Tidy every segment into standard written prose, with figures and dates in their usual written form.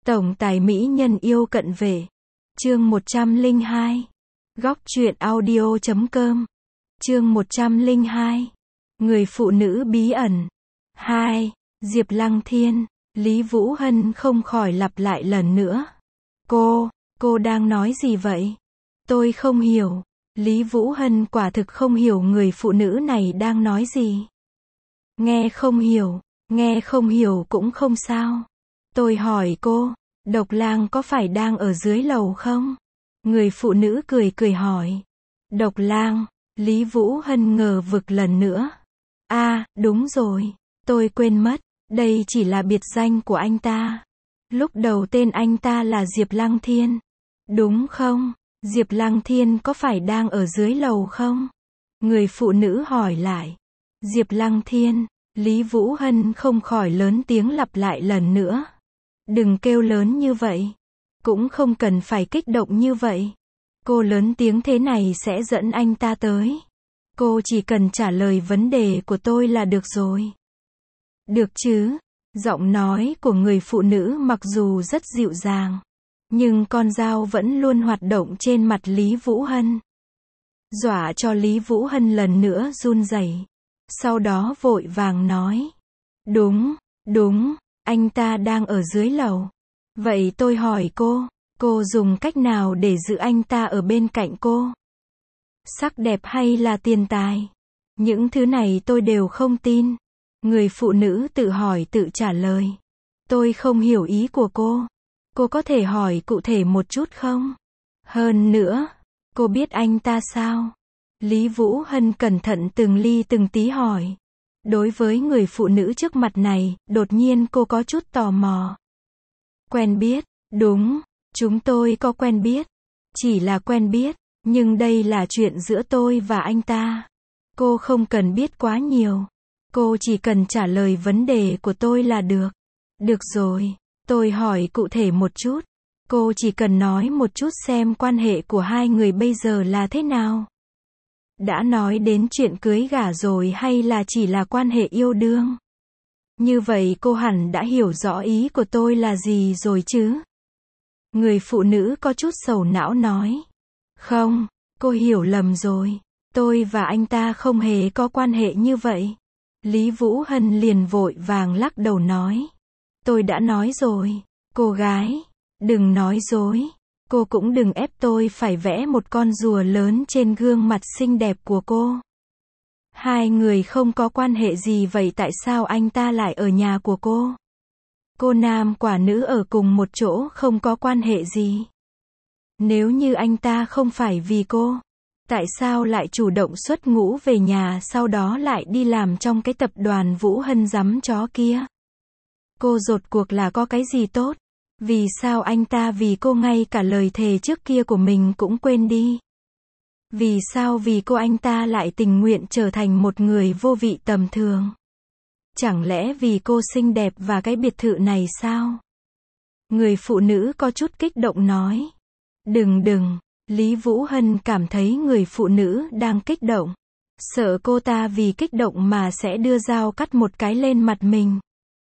Tổng tài mỹ nhân yêu cận vệ. Chương 102. Góc truyện audio.com. Chương 102. Người phụ nữ bí ẩn. 2. Diệp Lăng Thiên. Lý Vũ Hân không khỏi lặp lại lần nữa. Cô đang nói gì vậy? Tôi không hiểu. Lý Vũ Hân quả thực không hiểu người phụ nữ này đang nói gì. Nghe không hiểu cũng không sao. Tôi hỏi cô, Độc Lang có phải đang ở dưới lầu không? Người phụ nữ cười hỏi. Độc Lang, Lý Vũ Hân ngờ vực lần nữa. Đúng rồi, tôi quên mất, đây chỉ là biệt danh của anh ta. Lúc đầu tên anh ta là Diệp Lăng Thiên. Đúng không? Diệp Lăng Thiên có phải đang ở dưới lầu không? Người phụ nữ hỏi lại. Diệp Lăng Thiên, Lý Vũ Hân không khỏi lớn tiếng lặp lại lần nữa. Đừng kêu lớn như vậy. Cũng không cần phải kích động như vậy. Cô lớn tiếng thế này sẽ dẫn anh ta tới. Cô chỉ cần trả lời vấn đề của tôi là được rồi. Được chứ? Giọng nói của người phụ nữ mặc dù rất dịu dàng, nhưng con dao vẫn luôn hoạt động trên mặt Lý Vũ Hân. Dọa cho Lý Vũ Hân lần nữa run rẩy. Sau đó vội vàng nói. Đúng, anh ta đang ở dưới lầu. Vậy tôi hỏi cô dùng cách nào để giữ anh ta ở bên cạnh cô? Sắc đẹp hay là tiền tài? Những thứ này tôi đều không tin. Người phụ nữ tự hỏi tự trả lời. Tôi không hiểu ý của cô. Cô có thể hỏi cụ thể một chút không? Hơn nữa, cô biết anh ta sao? Lý Vũ Hân cẩn thận từng ly từng tí hỏi. Đối với người phụ nữ trước mặt này, đột nhiên cô có chút tò mò. Quen biết, đúng, chúng tôi có quen biết. Chỉ là quen biết, nhưng đây là chuyện giữa tôi và anh ta. Cô không cần biết quá nhiều. Cô chỉ cần trả lời vấn đề của tôi là được. Được rồi, tôi hỏi cụ thể một chút. Cô chỉ cần nói một chút xem quan hệ của hai người bây giờ là thế nào. Đã nói đến chuyện cưới gả rồi hay là chỉ là quan hệ yêu đương? Như vậy cô hẳn đã hiểu rõ ý của tôi là gì rồi chứ? Người phụ nữ có chút sầu não nói. Không, cô hiểu lầm rồi. Tôi và anh ta không hề có quan hệ như vậy. Lý Vũ Hân liền vội vàng lắc đầu nói. Tôi đã nói rồi, cô gái, đừng nói dối. Cô cũng đừng ép tôi phải vẽ một con rùa lớn trên gương mặt xinh đẹp của cô. Hai người không có quan hệ gì vậy tại sao anh ta lại ở nhà của cô? Cô nam quả nữ ở cùng một chỗ không có quan hệ gì. Nếu như anh ta không phải vì cô, tại sao lại chủ động xuất ngũ về nhà sau đó lại đi làm trong cái tập đoàn Vũ Hân giắm chó kia? Cô rốt cuộc là có cái gì tốt? Vì sao anh ta vì cô ngay cả lời thề trước kia của mình cũng quên đi? Vì sao vì cô anh ta lại tình nguyện trở thành một người vô vị tầm thường? Chẳng lẽ vì cô xinh đẹp và cái biệt thự này sao? Người phụ nữ có chút kích động nói. Đừng, Lý Vũ Hân cảm thấy người phụ nữ đang kích động. Sợ cô ta vì kích động mà sẽ đưa dao cắt một cái lên mặt mình.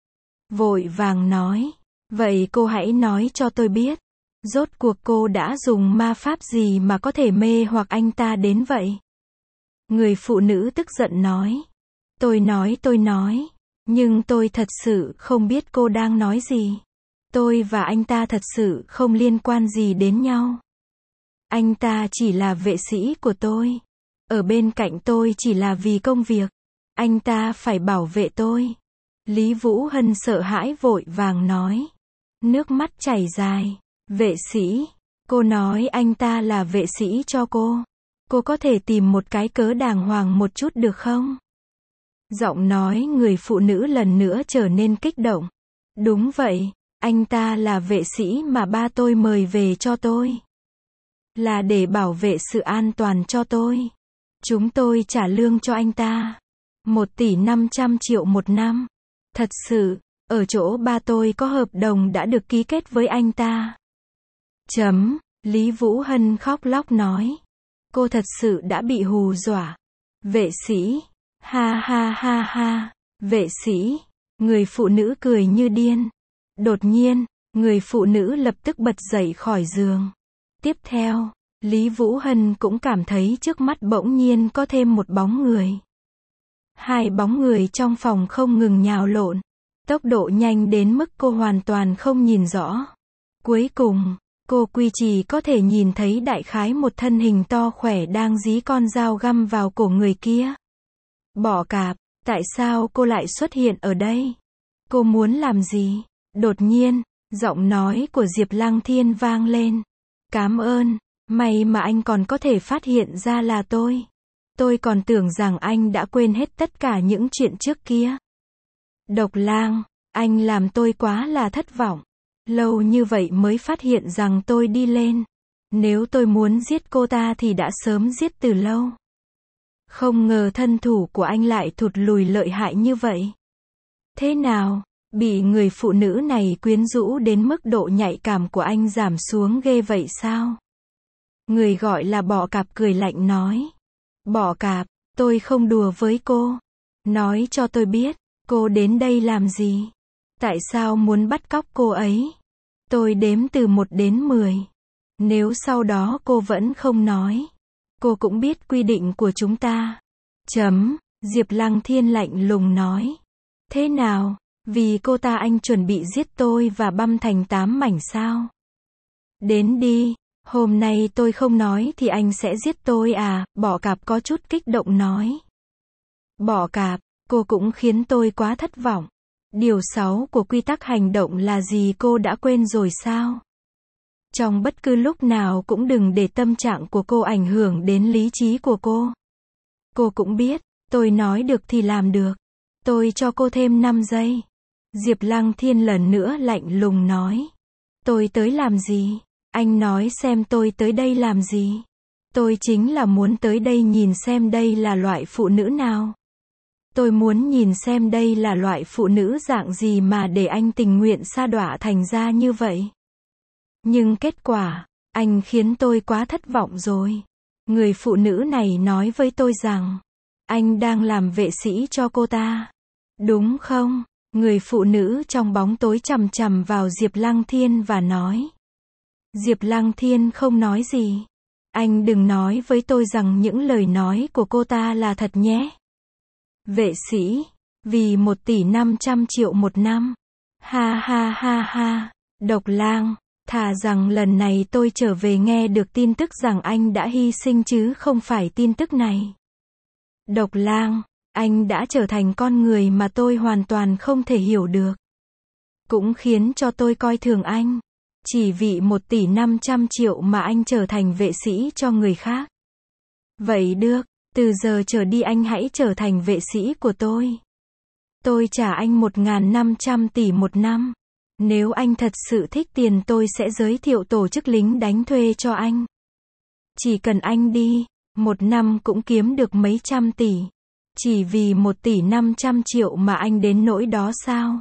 Vội vàng nói. Vậy cô hãy nói cho tôi biết. Rốt cuộc cô đã dùng ma pháp gì mà có thể mê hoặc anh ta đến vậy? Người phụ nữ tức giận nói. Tôi nói. Nhưng tôi thật sự không biết cô đang nói gì. Tôi và anh ta thật sự không liên quan gì đến nhau. Anh ta chỉ là vệ sĩ của tôi. Ở bên cạnh tôi chỉ là vì công việc. Anh ta phải bảo vệ tôi. Lý Vũ Hân sợ hãi vội vàng nói. Nước mắt chảy dài. Vệ sĩ. Cô nói anh ta là vệ sĩ cho cô. Cô có thể tìm một cái cớ đàng hoàng một chút được không? Giọng nói người phụ nữ lần nữa trở nên kích động. Đúng vậy, anh ta là vệ sĩ mà ba tôi mời về cho tôi. Là để bảo vệ sự an toàn cho tôi. Chúng tôi trả lương cho anh ta 1,5 tỷ một năm. Thật sự, ở chỗ ba tôi có hợp đồng đã được ký kết với anh ta. Lý Vũ Hân khóc lóc nói. Cô thật sự đã bị hù dọa. Vệ sĩ. Ha. Vệ sĩ. Người phụ nữ cười như điên. Đột nhiên, Người phụ nữ lập tức bật dậy khỏi giường. Tiếp theo, Lý Vũ Hân cũng cảm thấy trước mắt bỗng nhiên có thêm một bóng người. Hai bóng người trong phòng không ngừng nhào lộn. Tốc độ nhanh đến mức cô hoàn toàn không nhìn rõ. Cuối cùng, cô chỉ có thể nhìn thấy đại khái một thân hình to khỏe đang dí con dao găm vào cổ người kia. Bọ cạp, tại sao cô lại xuất hiện ở đây? Cô muốn làm gì? Đột nhiên, giọng nói của Diệp Lăng Thiên vang lên. Cảm ơn, may mà anh còn có thể phát hiện ra là tôi. Tôi còn tưởng rằng anh đã quên hết tất cả những chuyện trước kia. Độc Lang, anh làm tôi quá là thất vọng. Lâu như vậy mới phát hiện rằng tôi đi lên. Nếu tôi muốn giết cô ta thì đã sớm giết từ lâu. Không ngờ thân thủ của anh lại thụt lùi lợi hại như vậy. Thế nào, bị người phụ nữ này quyến rũ đến mức độ nhạy cảm của anh giảm xuống ghê vậy sao? Người gọi là Bọ Cạp cười lạnh nói. Bọ Cạp, tôi không đùa với cô. Nói cho tôi biết, cô đến đây làm gì? Tại sao muốn bắt cóc cô ấy? Tôi đếm từ 1 đến 10. Nếu sau đó cô vẫn không nói, cô cũng biết quy định của chúng ta. Diệp Lăng Thiên lạnh lùng nói. Thế nào, vì cô ta anh chuẩn bị giết tôi và băm thành 8 mảnh sao? Đến đi, hôm nay tôi không nói thì anh sẽ giết tôi à? Bọ Cạp có chút kích động nói. Bọ Cạp, cô cũng khiến tôi quá thất vọng. Điều 6 của quy tắc hành động là gì cô đã quên rồi sao? Trong bất cứ lúc nào cũng đừng để tâm trạng của cô ảnh hưởng đến lý trí của cô. Cô cũng biết, tôi nói được thì làm được. Tôi cho cô thêm 5 giây. Diệp Lăng Thiên lần nữa lạnh lùng nói. Tôi tới làm gì? Anh nói xem tôi tới đây làm gì? Tôi chính là muốn tới đây nhìn xem đây là loại phụ nữ nào. Tôi muốn nhìn xem đây là loại phụ nữ dạng gì mà để anh tình nguyện sa đọa thành ra như vậy. Nhưng kết quả, anh khiến tôi quá thất vọng rồi. Người phụ nữ này nói với tôi rằng, anh đang làm vệ sĩ cho cô ta. Đúng không? Người phụ nữ trong bóng tối chằm chằm vào Diệp Lăng Thiên và nói. Diệp Lăng Thiên không nói gì. Anh đừng nói với tôi rằng những lời nói của cô ta là thật nhé. Vệ sĩ, vì 1,5 tỷ một năm. Ha ha ha ha, Độc Lang, thà rằng lần này tôi trở về nghe được tin tức rằng anh đã hy sinh chứ không phải tin tức này. Độc Lang, anh đã trở thành con người mà tôi hoàn toàn không thể hiểu được. Cũng khiến cho tôi coi thường anh. Chỉ vì 1,5 tỷ mà anh trở thành vệ sĩ cho người khác. Vậy được. Từ giờ trở đi anh hãy trở thành vệ sĩ của tôi. Tôi trả anh 1.500 tỷ một năm. Nếu anh thật sự thích tiền tôi sẽ giới thiệu tổ chức lính đánh thuê cho anh. Chỉ cần anh đi, một năm cũng kiếm được mấy trăm tỷ. Chỉ vì 1,5 tỷ mà anh đến nỗi đó sao?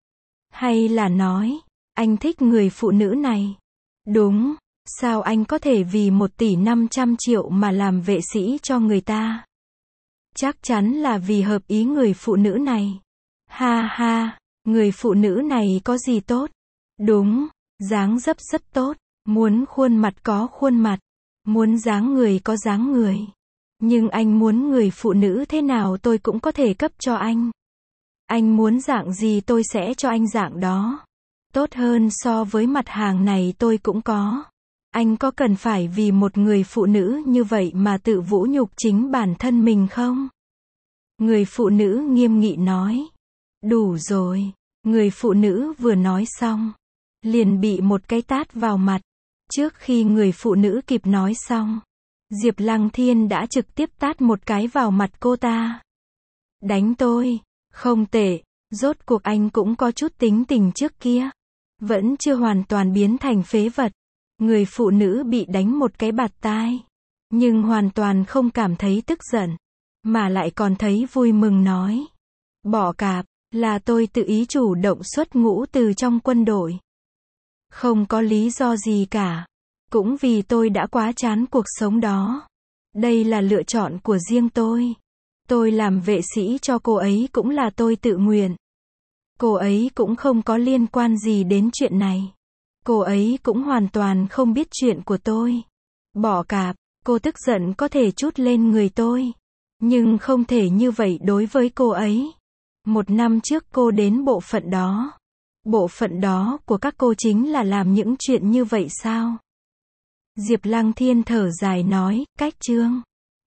Hay là nói, anh thích người phụ nữ này? Đúng. Sao anh có thể vì 1,5 tỷ mà làm vệ sĩ cho người ta? Chắc chắn là vì hợp ý người phụ nữ này. Ha ha, người phụ nữ này có gì tốt? Đúng, dáng dấp rất tốt. Muốn khuôn mặt có khuôn mặt. Muốn dáng người có dáng người. Nhưng anh muốn người phụ nữ thế nào tôi cũng có thể cấp cho anh. Anh muốn dạng gì tôi sẽ cho anh dạng đó. Tốt hơn so với mặt hàng này tôi cũng có. Anh có cần phải vì một người phụ nữ như vậy mà tự vũ nhục chính bản thân mình không? Người phụ nữ nghiêm nghị nói. Đủ rồi. Người phụ nữ vừa nói xong, liền bị một cái tát vào mặt. Trước khi người phụ nữ kịp nói xong, Diệp Lăng Thiên đã trực tiếp tát một cái vào mặt cô ta. Đánh tôi, không tệ, rốt cuộc anh cũng có chút tính tình trước kia. Vẫn chưa hoàn toàn biến thành phế vật. Người phụ nữ bị đánh một cái bạt tai, nhưng hoàn toàn không cảm thấy tức giận, mà lại còn thấy vui mừng nói. Bọ Cạp, là tôi tự ý chủ động xuất ngũ từ trong quân đội. Không có lý do gì cả. Cũng vì tôi đã quá chán cuộc sống đó. Đây là lựa chọn của riêng tôi. Tôi làm vệ sĩ cho cô ấy cũng là tôi tự nguyện. Cô ấy cũng không có liên quan gì đến chuyện này. Cô ấy cũng hoàn toàn không biết chuyện của tôi. Bỏ cạp, cô tức giận có thể trút lên người tôi. Nhưng không thể như vậy đối với cô ấy. 1 năm trước cô đến bộ phận đó. Bộ phận đó của các cô chính là làm những chuyện như vậy sao? Diệp Lăng Thiên thở dài nói, cách Trương